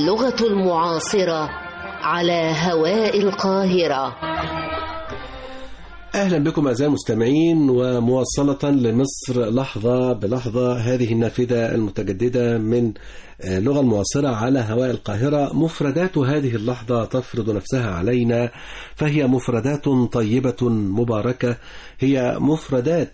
اللغة المعاصرة على هواء القاهرة. أهلا بكم أعزائي المستمعين، ومواصلة لمصر لحظة بلحظة، هذه النافذة المتجددة من اللغة المعاصرة على هواء القاهرة. مفردات هذه اللحظة تفرض نفسها علينا، فهي مفردات طيبة مباركة، هي مفردات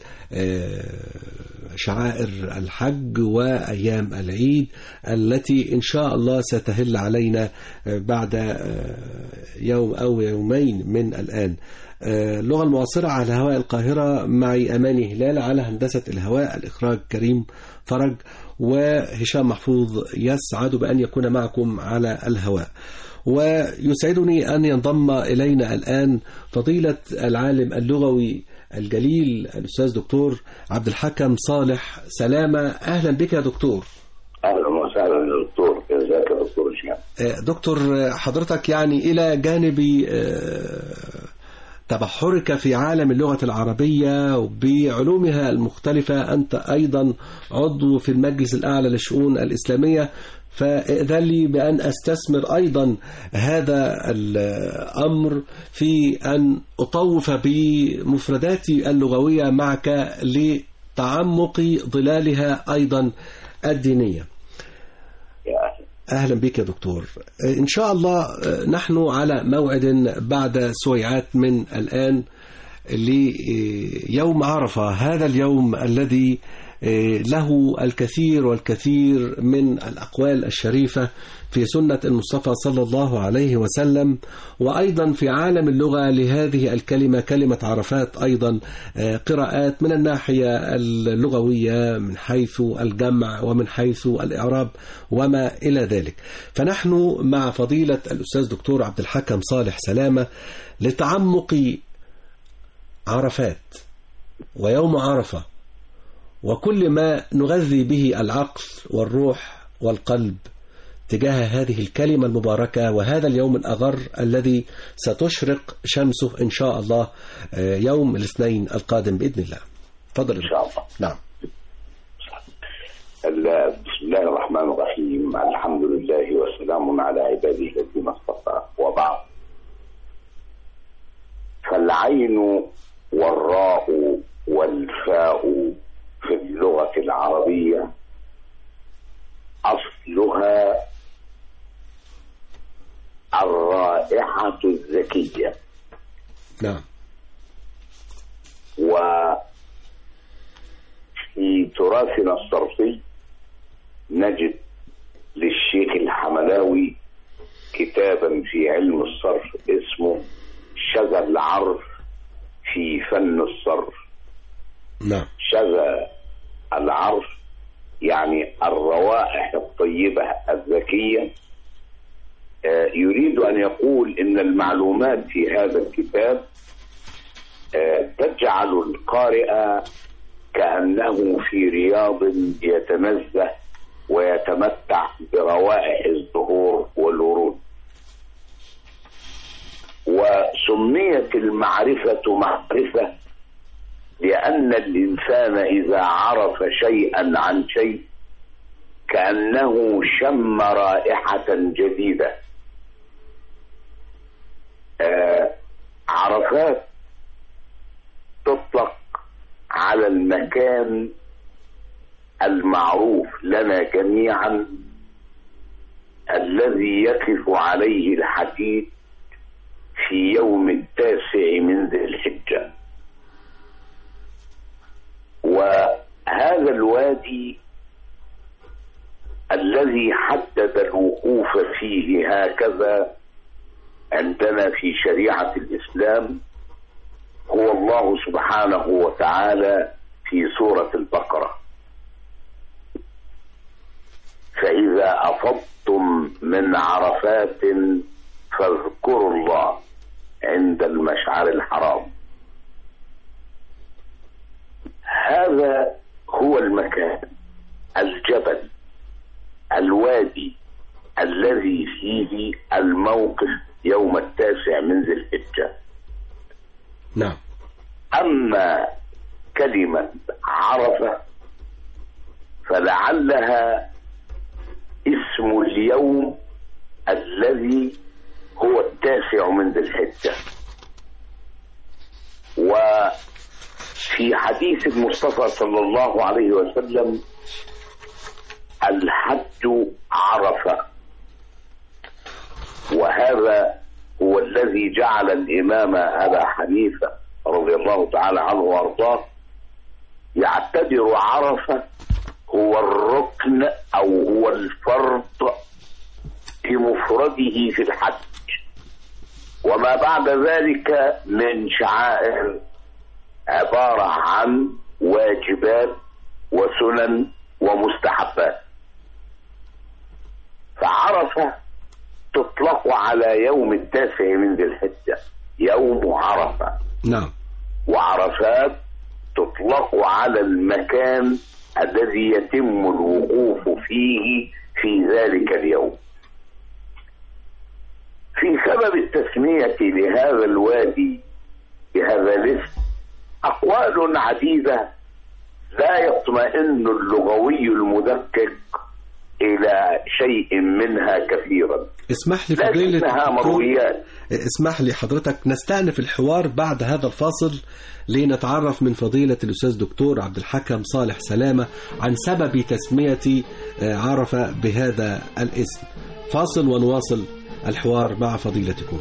شعائر الحج وأيام العيد التي إن شاء الله ستهل علينا بعد يوم أو يومين من الآن. اللغة المعاصرة على هواء القاهرة، معي أماني هلال، على هندسة الهواء الإخراج كريم فرج، وهشام محفوظ يسعد بأن يكون معكم على الهواء. ويسعدني أن ينضم إلينا الآن فضيلة العالم اللغوي الجليل الأستاذ دكتور عبد الحكم صالح سلامة. أهلا بك يا دكتور. أهلا وسهلا يا دكتور. ازيك يا دكتور هشام؟ دكتور، حضرتك يعني إلى جانب تبحرك في عالم اللغة العربية وبعلومها المختلفة، أنت أيضا عضو في المجلس الأعلى للشؤون الإسلامية، فإذن لي بأن أستثمر أيضا هذا الأمر في أن أطوف بمفرداتي اللغوية معك لتعمق ظلالها أيضا الدينية. أهلا بك يا دكتور. إن شاء الله نحن على موعد بعد سويعات من الآن ليوم عرفة، هذا اليوم الذي له الكثير والكثير من الأقوال الشريفة في سنة المصطفى صلى الله عليه وسلم، وأيضا في عالم اللغة لهذه الكلمة، كلمة عرفات، أيضا قراءات من الناحية اللغوية من حيث الجمع ومن حيث الإعراب وما إلى ذلك. فنحن مع فضيلة الأستاذ دكتور عبد الحكم صالح سلامة لتعمق عرفات ويوم عرفة وكل ما نغذي به العقل والروح والقلب تجاه هذه الكلمة المباركة وهذا اليوم الأغر الذي ستشرق شمسه إن شاء الله يوم الاثنين القادم بإذن الله. تفضل. إن شاء الله. نعم. بسم الله الرحمن الرحيم. الحمد لله والسلام على عباده الذين اصطفى، وبعد. فالعين والراء والفاء في اللغة العربية أصلها الرائحة الزكية. نعم. وفي تراثنا الصرفي نجد للشيخ الحملاوي كتابا في علم الصرف اسمه شذا العرف في فن الصرف. نعم. شذا العرف يعني الروائح الطيبة الذكية. يريد أن يقول إن المعلومات في هذا الكتاب تجعل القارئ كأنه في رياض يتنزه ويتمتع بروائح الزهور والورود. وسميت المعرفة معرفة لأن الإنسان إذا عرف شيئا عن شيء كأنه شم رائحة جديدة. عرفات تطلق على المكان المعروف لنا جميعا الذي يقف عليه الحديد في يوم 9 من ذي الحجة. وهذا الوادي الذي حدد الوقوف فيه هكذا عندنا في شريعة الإسلام هو الله سبحانه وتعالى في سورة البقرة: فإذا أفضتم من عرفات فاذكروا الله عند المشعر الحرام. هذا هو المكان، الجبل، الوادي الذي فيه الموقف يوم 9 من ذي الحجة. نعم. أما كلمة عرفة فلعلها اسم اليوم الذي هو 9 من ذي الحجة. وفي حديث المصطفى صلى الله عليه وسلم: الحج عرفة. وهذا هو الذي جعل الإمام أبا حنيفة رضي الله تعالى عنه وأرضاه يعتبر عرفة هو الركن أو هو الفرض بمفرده في الحج، وما بعد ذلك من شعائر عبارة عن واجبات وسنن ومستحبات. فعرفة تطلق على يوم 9 من ذي الحجة، يوم عرفة. نعم. وعرفات تطلق على المكان الذي يتم الوقوف فيه في ذلك اليوم. في سبب التسمية لهذا الوادي بهذا الاسم أقوال عديدة لا يطمئن اللغوي المدقق إلى شيء منها كثيرا. اسمح لي فضيلة لكنها مرويات. اسمح لي حضرتك نستأنف الحوار بعد هذا الفاصل لنتعرف من فضيلة الأستاذ دكتور عبد الحكم صالح سلامة عن سبب تسمية عرفة بهذا الاسم. فاصل ونواصل الحوار مع فضيلتكم.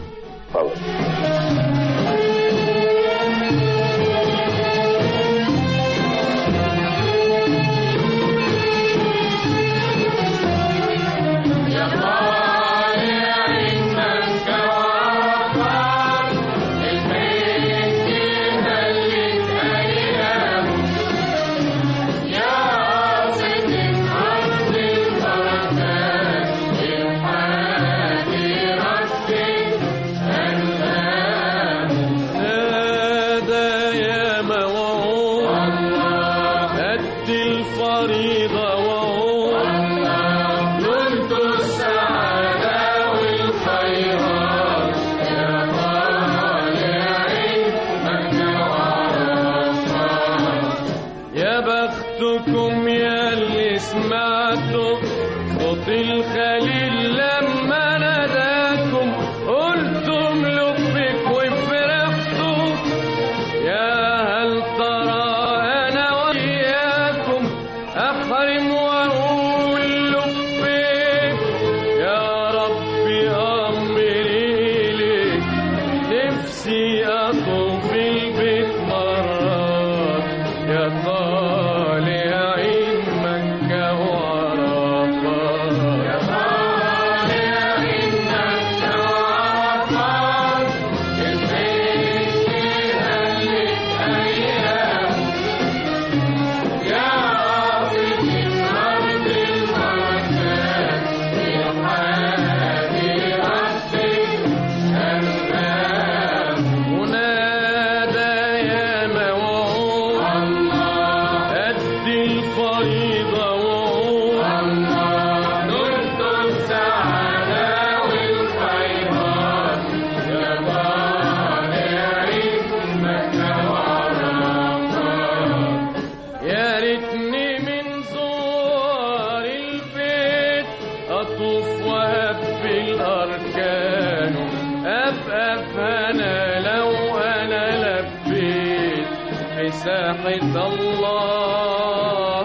الله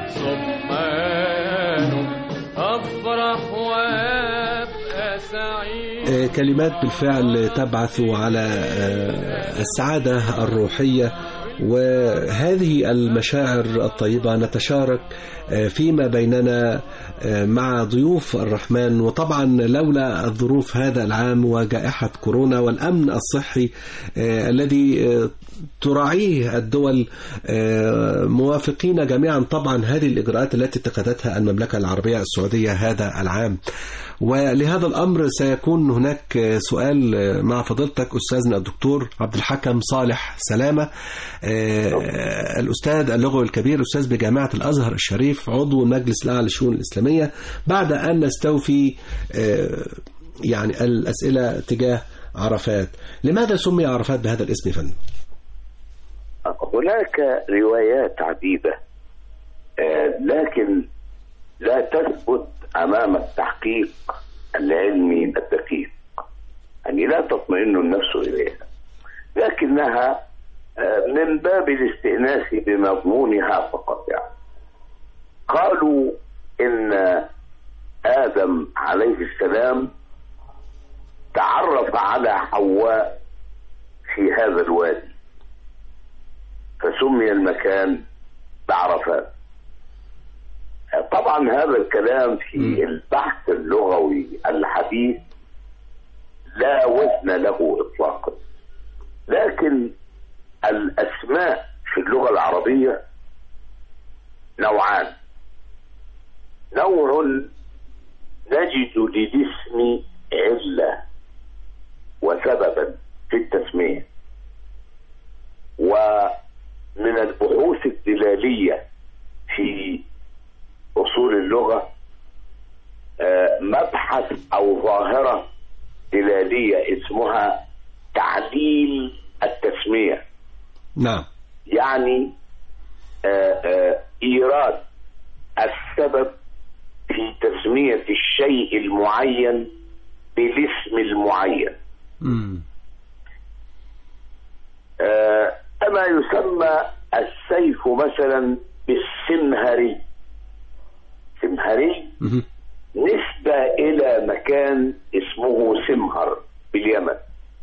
سبحانه أفرح وأبقى سعيد. كلمات بالفعل تبعث على السعادة الروحية وهذه المشاعر الطيبة نتشارك فيما بيننا مع ضيوف الرحمن. وطبعا لولا الظروف هذا العام وجائحة كورونا والأمن الصحي الذي تراعيه الدول موافقين جميعا طبعا هذه الإجراءات التي اتخذتها المملكة العربية السعودية هذا العام. ولهذا الأمر سيكون هناك سؤال مع فضيلتك أستاذنا الدكتور عبد الحكم صالح سلامة، الأستاذ اللغوي الكبير، أستاذ بجامعة الأزهر الشريف، عضو المجلس الأعلى للشؤون الإسلامية. بعد أن نستوفي يعني الأسئلة تجاه عرفات، لماذا سمي عرفات بهذا الاسم يا فندم؟ هناك روايات عديدة لكن لا تثبت أمام التحقيق العلمي الدقيق، يعني لا تطمئن النفس إليها، لكنها من باب الاستئناس بمضمونها فقط. يعني قالوا إن آدم عليه السلام تعرف على حواء في هذا الوادي فسمي المكان بعرفات. طبعا هذا الكلام في البحث اللغوي الحديث لا وزن له إطلاقا، لكن الأسماء في اللغة العربية نوعان. نوع نجد للاسم علة وسببا في التسمية، ومن البحوث الدلالية في أصول اللغة مبحث أو ظاهرة دلالية اسمها تعليل التسمية. نعم. يعني إيراد السبب في تسمية الشيء المعين بالاسم المعين. كما يسمى السيف مثلا بالسمهري. سمهري نسبة إلى مكان اسمه سمهر باليمن،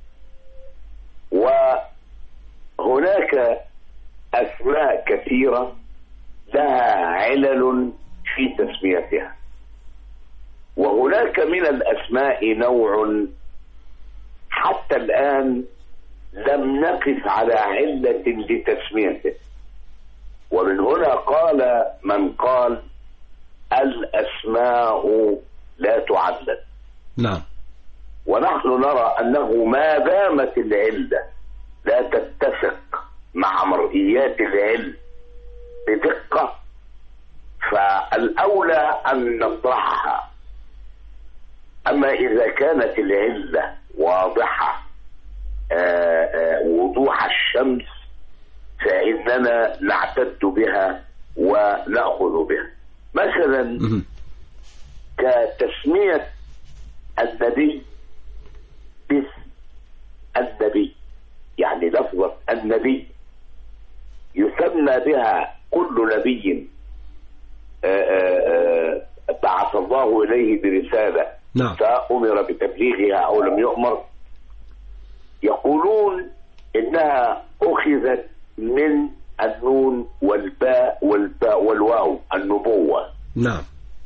وهناك أسماء كثيرة لها علل في تسميتها. وهناك من الأسماء نوع حتى الآن لم نقف على علة لتسميته، ومن هنا قال من قال الأسماء لا تعلل. نعم. ونحن نرى أنه ما دامت العلة لا تتفق مع مرئيات العلم بدقة فالأولى أن نطرحها. أما إذا كانت العلة واضحة وضوح الشمس فإننا نعتد بها ونأخذ بها. مثلا كتسمية النبي باسم النبي، يعني لفظة النبي يسمى بها كل نبي بعث الله إليه برسالة نعم. فأمر بتبليغها أو لم يؤمر. يقولون إنها أخذت من النون والباء والواو النبوة. نعم.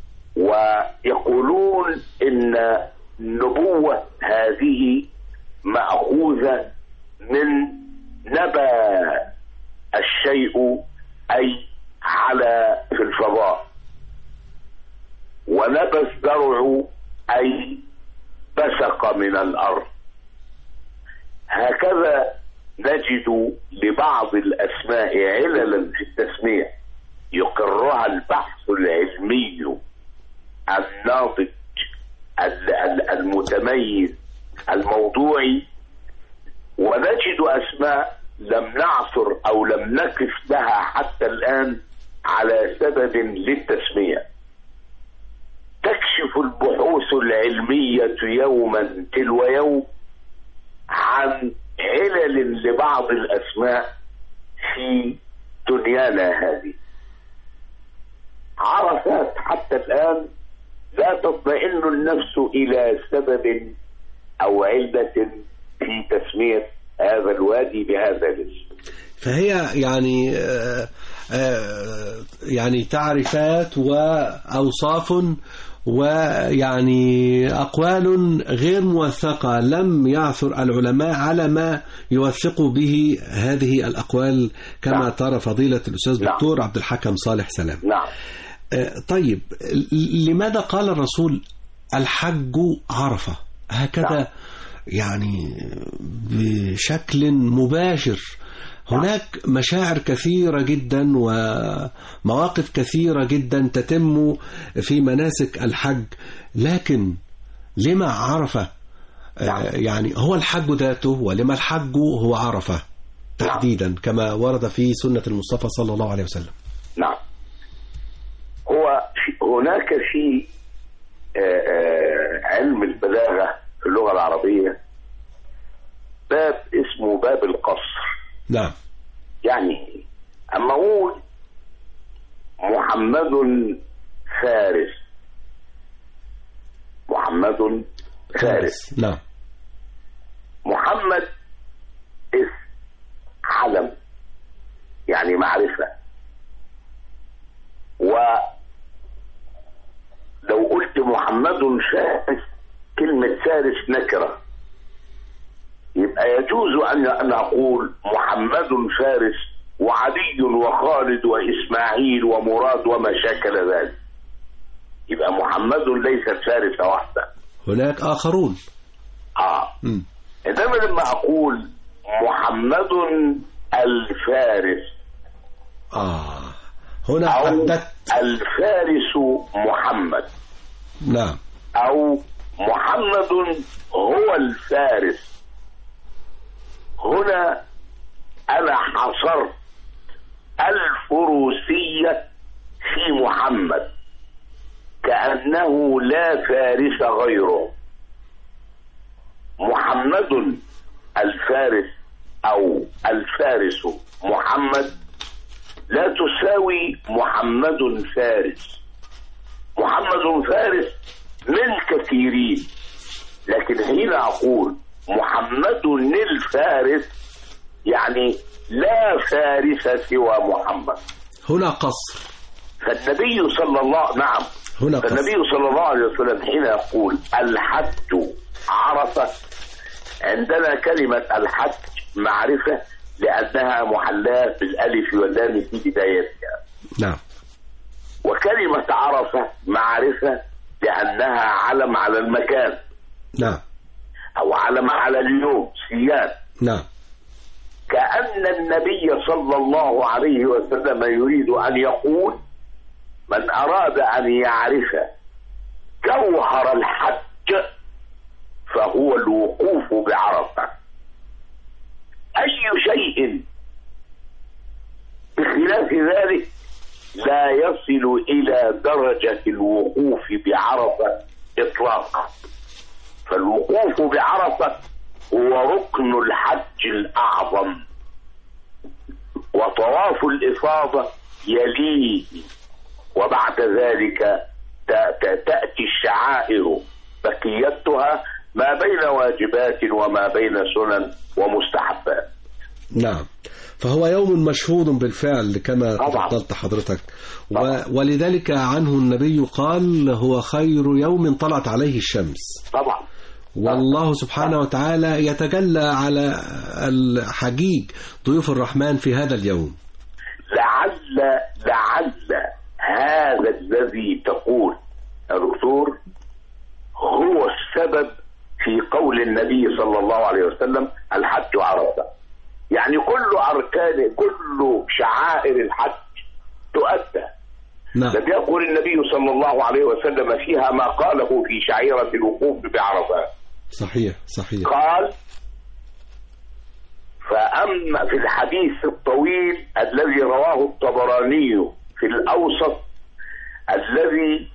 ويقولون إن النبوة هذه مأخوذة من نبى الشيء أي على في الفضاء، ونبى الزرع أي بسق من الأرض. هكذا نجد لبعض الأسماء عللا في التسمية يقرها البحث العلمي الناضج المتميز الموضوعي، ونجد أسماء لم نعثر أو لم نقف لها حتى الآن على سبب للتسمية. تكشف البحوث العلمية يوما تلو يوم عن علل لبعض الأسماء في دنيانا هذه. عرفات حتى الآن لا تطمئن النفس إلى سبب أو علة في تسمية هذا الوادي بهذا الاسم. فهي يعني تعريفات وأوصاف ويعني أقوال غير موثقة، لم يعثر العلماء على ما يوثقوا به هذه الأقوال كما نعم. ترى فضيلة الأستاذ نعم. دكتور عبد الحكم صالح سلام. نعم. طيب لماذا قال الرسول الحج عرفة هكذا؟ نعم. يعني بشكل مباشر هناك مشاعر كثيرة جدا ومواقف كثيرة جدا تتم في مناسك الحج، لكن لما عرفة؟ يعني هو الحج ذاته، ولما الحج هو عرفة تحديدا كما ورد في سنة المصطفى صلى الله عليه وسلم. نعم. هناك في علم البلاغة في اللغة العربية باب اسمه باب القصر. نعم. يعني أما أقول محمد فارس، محمد فارس، نعم. محمد اسم علم يعني معرفة، ولو قلت محمد فارس كلمة فارس نكرة، يبقى يجوز أن أقول محمد فارس وعلي وخالد وإسماعيل ومراد وما شاكل ذلك، يبقى محمد ليست فارس واحدة، هناك آخرون. إنما لما أقول محمد الفارس هنا حددت الفارس محمد، نعم، أو محمد هو الفارس، هنا أنا حصرت الفروسية في محمد كأنه لا فارس غيره. محمد الفارس أو الفارس محمد لا تساوي محمد فارس. محمد فارس من كثيرين، لكن حين أقول محمد الفارس يعني لا فارس سوى محمد. هنا قصر. فالنبي صلى الله عليه وسلم حين يقول الحج عرفة، عندنا كلمة الحج معرفة لأنها محلاة بالألف واللام في بدايتها. نعم. وكلمة عرفة معرفة لأنها علم على المكان. نعم. أو علم على اليوم سيان. نعم. كأن النبي صلى الله عليه وسلم يريد أن يقول من أراد أن يعرف جوهر الحج فهو الوقوف بعرفة. أي شيء بخلاف ذلك لا يصل إلى درجة الوقوف بعرفة إطلاقا. فالوقوف بعرفة هو ركن الحج الأعظم، وطواف الإفاضة يليه، وبعد ذلك تأتي الشعائر بقيتها ما بين واجبات وما بين سنن ومستحبات. نعم. فهو يوم مشهود بالفعل كما تفضلت حضرتك، ولذلك عنه النبي قال هو خير يوم طلعت عليه الشمس. طبعا. والله سبحانه وتعالى يتجلى على الحجيج ضيوف الرحمن في هذا اليوم. لعل هذا الذي تقول يا دكتور هو السبب في قول النبي صلى الله عليه وسلم الحج عرفة. يعني كل أركان كل شعائر الحج تؤدى. نعم. لم يقل النبي صلى الله عليه وسلم فيها ما قاله في شعيرة الوقوف بعرفة. صحيح. قال فأما في الحديث الطويل الذي رواه الطبراني في الأوسط الذي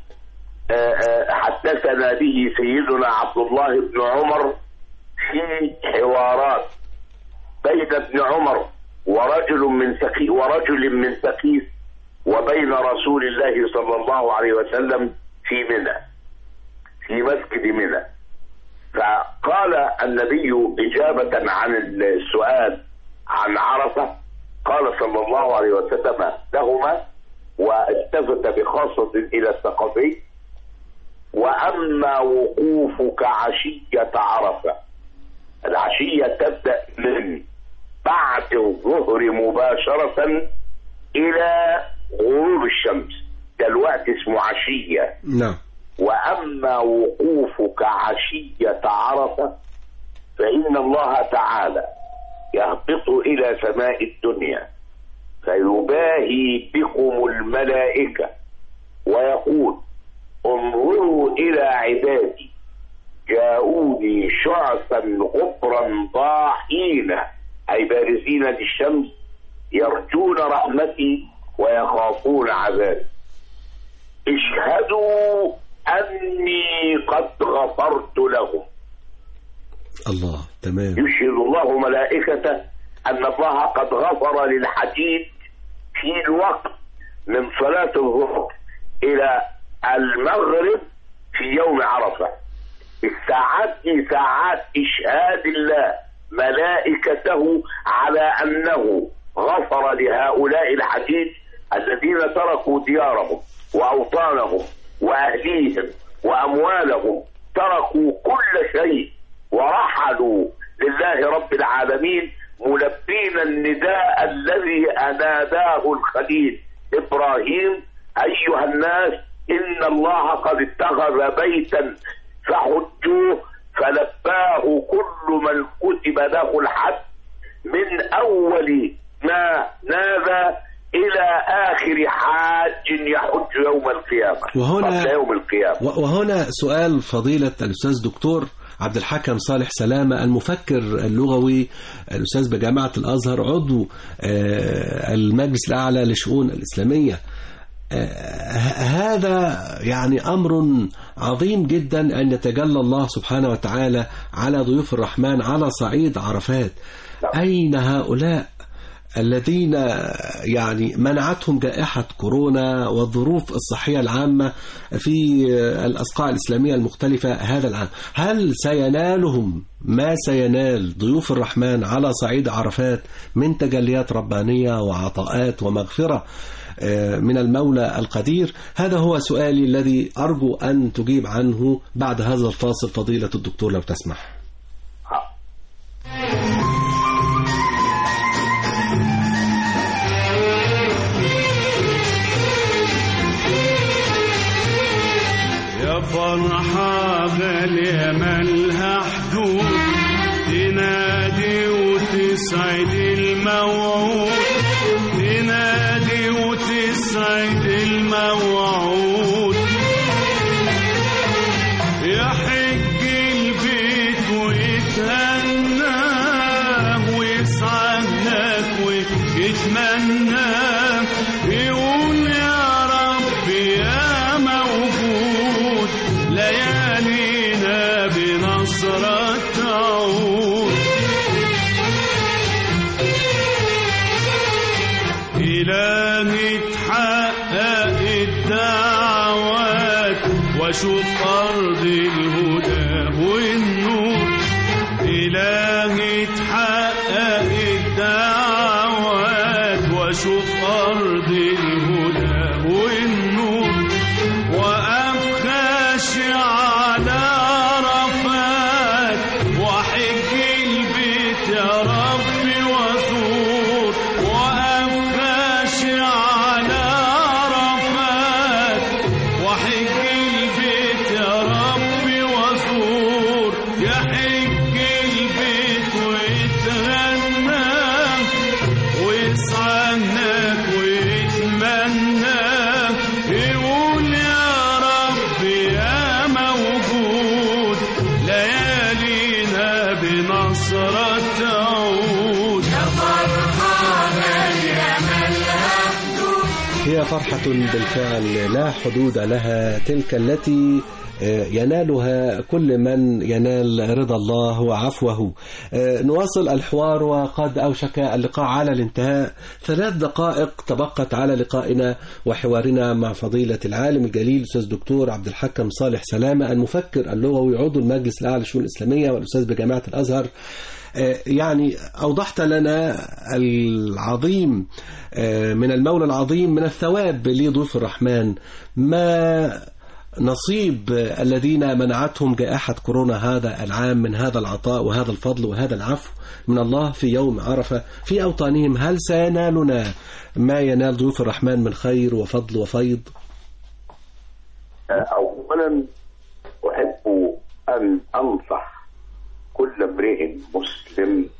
حدثنا به سيدنا عبد الله بن عمر في حوارات بين ابن عمر ورجل من ثقيف وبين رسول الله صلى الله عليه وسلم في منى في مسجد منى. فقال النبي إجابة عن السؤال عن عرفة قال صلى الله عليه وسلم لهما والتفت بخاصة إلى الثقفي وأما وقوفك عشية عرفة. العشية تبدأ من بعد الظهر مباشرة إلى غروب الشمس، ده الوقت اسمه عشية. نعم. وأما وقوفك عشية عرفة فإن الله تعالى يهبط إلى سماء الدنيا فيباهي بكم الملائكة ويقول انظروا إلى عبادي جاءوني شعثا غبرا ضاحين أي بارزين للشمس يرجون رحمتي ويخافون عذابي. اشهدوا أني قد غفرت لهم. الله، تمام. يشهد الله ملائكته أن الله قد غفر للحديد في الوقت من صلاة الظهر إلى المغرب في يوم عرفة. الساعات دي ساعات إشهاد الله ملائكته على أنه غفر لهؤلاء الحديد الذين تركوا ديارهم وأوطانهم وأهليهم وأموالهم، تركوا كل شيء ورحلوا لله رب العالمين ملبين النداء الذي أناداه الخليل إبراهيم: أيها الناس إن الله قد اتخذ بيتا فحجوه، فلباه كل من كتب له الحج من أول ما نادى إلى آخر حاج يحج يوم القيامة قبل يوم القيامة. وهنا سؤال فضيلة الأستاذ دكتور عبد الحكم صالح سلامة، المفكر اللغوي، الأستاذ بجامعة الأزهر، عضو المجلس الأعلى للشؤون الإسلامية. هذا يعني أمر عظيم جدا أن يتجلى الله سبحانه وتعالى على ضيوف الرحمن على صعيد عرفات. أين هؤلاء الذين يعني منعتهم جائحة كورونا والظروف الصحية العامة في الأصقاع الإسلامية المختلفة هذا العام؟ هل سينالهم ما سينال ضيوف الرحمن على صعيد عرفات من تجليات ربانية وعطاءات ومغفرة من المولى القدير؟ هذا هو سؤالي الذي أرجو أن تجيب عنه بعد هذا الفاصل فضيلة الدكتور لو تسمح. يا فرحة غالية مالها حدود، تنادي وتسعد الموعود، تنادي وتسعد الموعود، يحج البيت ويتهنى ويسعدك ويتمنى، يقول يا رب يا موجود، ليالينا بنصرة تعود، إلهي تحقق الدعوات واشوف أرض الهدى والنور، إلهي تحقق الدعوات واشوف أرض الهدى والنور، وأقف خاشع على عرفات وحج البيت يا ربي وازور، وأقف خاشع على عرفات وحج البيت يا ربي وازور، يحج البيت ويتغنى ويسعدك ويتمنى، يقول يا رب يا موجود، ليالينا بنصرة تعود، يا فرحة غالية مالها حدود. هي فرحة بالفعل لا حدود لها، تلك التي ينالها كل من ينال رضا الله وعفوه. نواصل الحوار وقد أوشك اللقاء على الانتهاء. 3 دقائق تبقت على لقائنا وحوارنا مع فضيلة العالم الجليل الأستاذ دكتور عبد الحكم صالح سلامة، المفكر اللغوي، عضو المجلس الأعلى للشؤون الإسلامية والأستاذ بجامعة الأزهر. يعني أوضحت لنا العظيم من المولى العظيم من الثواب لضيوف الرحمن، ما نصيب الذين منعتهم جائحة كورونا هذا العام من هذا العطاء وهذا الفضل وهذا العفو من الله في يوم عرفة في أوطانهم. هل سينالنا ما ينال ضيوف الرحمن من خير وفضل وفيض؟ أولا أحب أن أنصح كل امرئ مسلم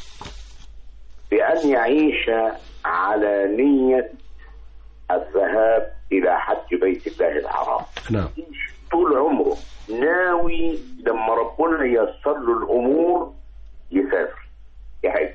بأن يعيش على نية الذهاب إلى حج بيت الله الحرام. نعم. طول عمره ناوي لما ربنا ييسر له الأمور يسافر يحج.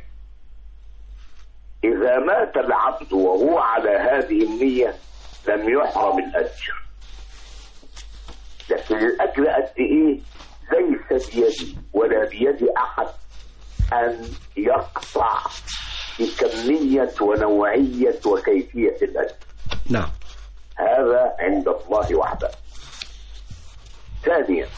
إذا مات العبد وهو على هذه النية لم يحرم الأجر. لكن الأجر قد إيه ليس بيدي ولا بيد أحد أن يقطع في كمية ونوعية وكيفية الأجر. نعم. هذا عند الله وحده. ثانيا،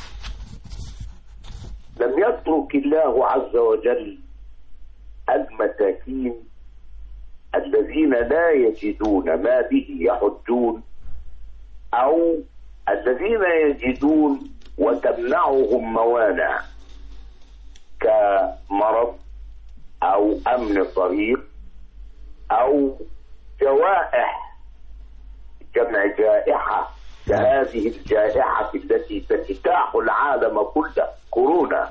لم يترك الله عز وجل المساكين الذين لا يجدون ما به يحجون، أو الذين يجدون وتمنعهم موانع كمرض أو أمن طريق أو جوائح، جمع جائحة كهذه الجائحة التي تجتاح العالم كله، كورونا.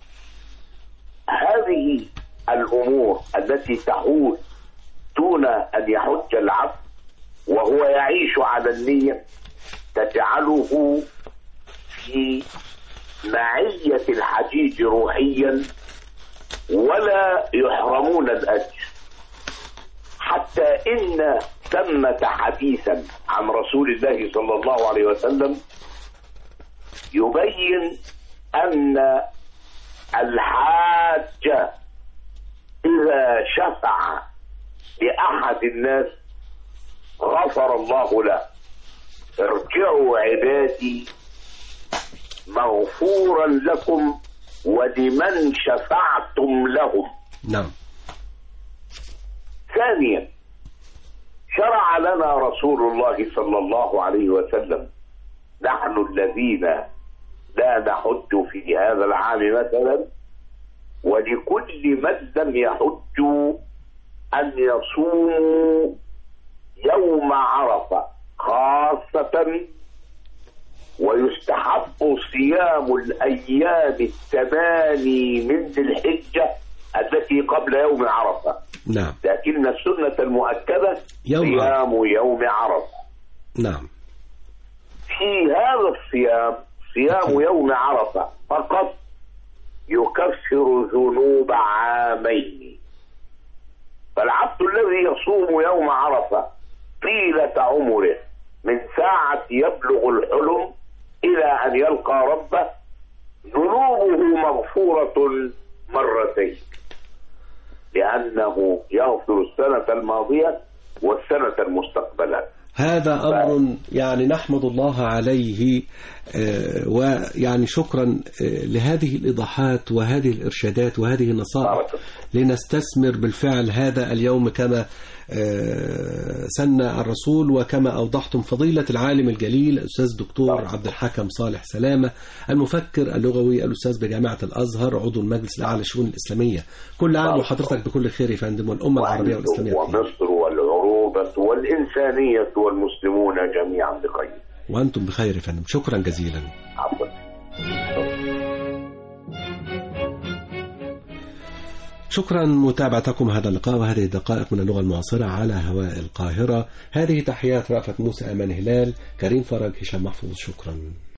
هذه الأمور التي تحول دون أن يحج العبد وهو يعيش على النية تجعله في معية الحجيج روحيا ولا يحرمون الأجر. حتى إن ثمة حديثا عن رسول الله صلى الله عليه وسلم يبين أن الحاج إذا شفع لأحد الناس غفر الله له. ارجعوا عبادي مغفورا لكم ولمن شفعتم لهم. نعم. ثانيا، شرع لنا رسول الله صلى الله عليه وسلم، نحن الذين لا نحج في هذا العام مثلا، ولكل من لم يحجوا أن يصوموا يوم عرفة خاصة، ويستحب صيام الأيام 8 من ذي الحجة التي قبل يوم عرفة. نعم. لكن السنة المؤكدة صيام يوم عرفة. نعم. في هذا الصيام، صيام يوم عرفة فقط، يكفر ذنوب عامين. فالعبد الذي يصوم يوم عرفة طيلة عمره من ساعة يبلغ الحلم إلى أن يلقى ربه ذنوبه مغفورة مرتين، لأنه يغفر السنة الماضية والسنة المستقبلة. هذا أمر يعني نحمد الله عليه، ويعني شكرا لهذه الإيضاحات وهذه الإرشادات وهذه النصائح لنستثمر بالفعل هذا اليوم كما سن الرسول، وكما أوضحتم فضيلة العالم الجليل الأستاذ دكتور عبد الحكم صالح سلامة، المفكر اللغوي، الأستاذ بجامعة الأزهر، عضو المجلس الأعلى للشؤون الإسلامية. كل عام وحضرتك بكل خير يا فندم، والأمة العربية والإسلامية ومصر والعروبة والإنسانية والمسلمون جميعا بخير. وأنتم بخير يا فندم، شكرا جزيلا. عفوا. شكرا متابعتكم هذا اللقاء وهذه الدقائق من اللغة المعاصرة على هواء القاهرة. هذه تحيات رأفت موسى، أمان هلال، كريم فرج، هشام محفوظ. شكرا.